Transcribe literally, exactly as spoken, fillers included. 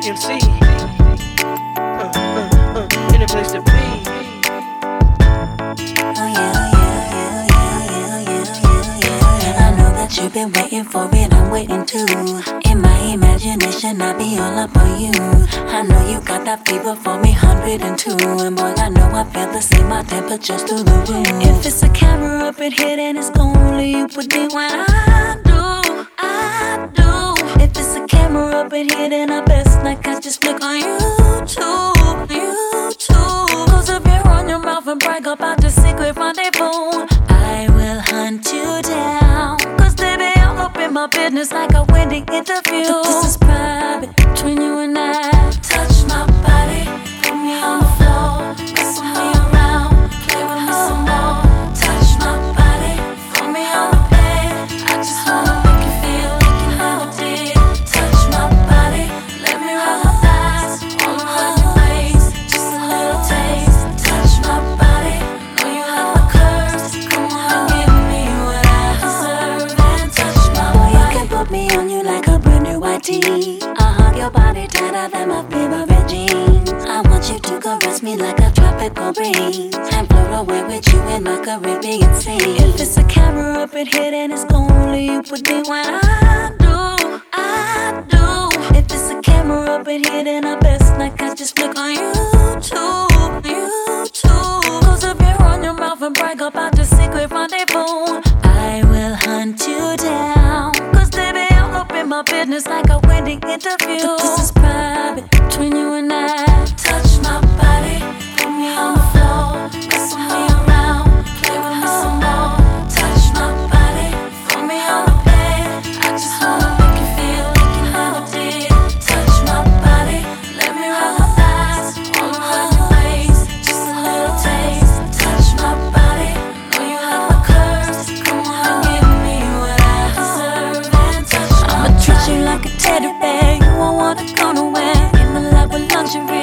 M C, uh, uh, uh, in a place to be. Oh yeah, oh yeah, yeah, yeah, yeah, yeah, yeah. I know that you've been waiting for it, I'm waiting too. In my imagination, I'll be all up on you. I know you got that fever for me, hundred and two. And boy, I know I feel the same, my temperature's through the roof. If it's a camera up in here, then it's only you put me when I do, I do. If it's a camera up in here, then I best like I just look on YouTube, YouTube. Close up your run your mouth and brag about your secret rendezvous. I will hunt you down, cause baby, I'm up in my business like a wedding interview. But this is private, between you and I. Touch my body, put me on the floor, wrestle me around, play with me some more. Touch my body, put me on the bed, I just wanna make you feel like you never did. Touch my body, let me rub my thighs, all around your waist, just a little taste. Touch my body, know you have my curves, come on, give me what I deserve. And touch my body, you can put me on you like a brand new white tee. I'll hug your body tighter than my favorite jeans. I want you to caress me like a tropical breeze and float away with you in my Caribbean sea. If it's a camera up in here, then it's only you put me when I do, I do. If it's a camera up in here, then I best like I just look on YouTube, YouTube. Close up your run your mouth and brag about your secret rendezvous. I will hunt you down, cause baby, I'm up in my business like a wedding interview. But this is private, between you and I. Touch my body, put me on the floor, wrestle me around, play with me some more. Touch my body, put me on the bed, I just wanna make you feel like you never did. Touch my body, let me rub my thighs, all around your waist, just a little taste. Touch my body, know you have my curves, come on, give me what I deserve. And touch my body, I'ma treat you like a teddy bear, you won't wanna go nowhere. In the lab with lingerie,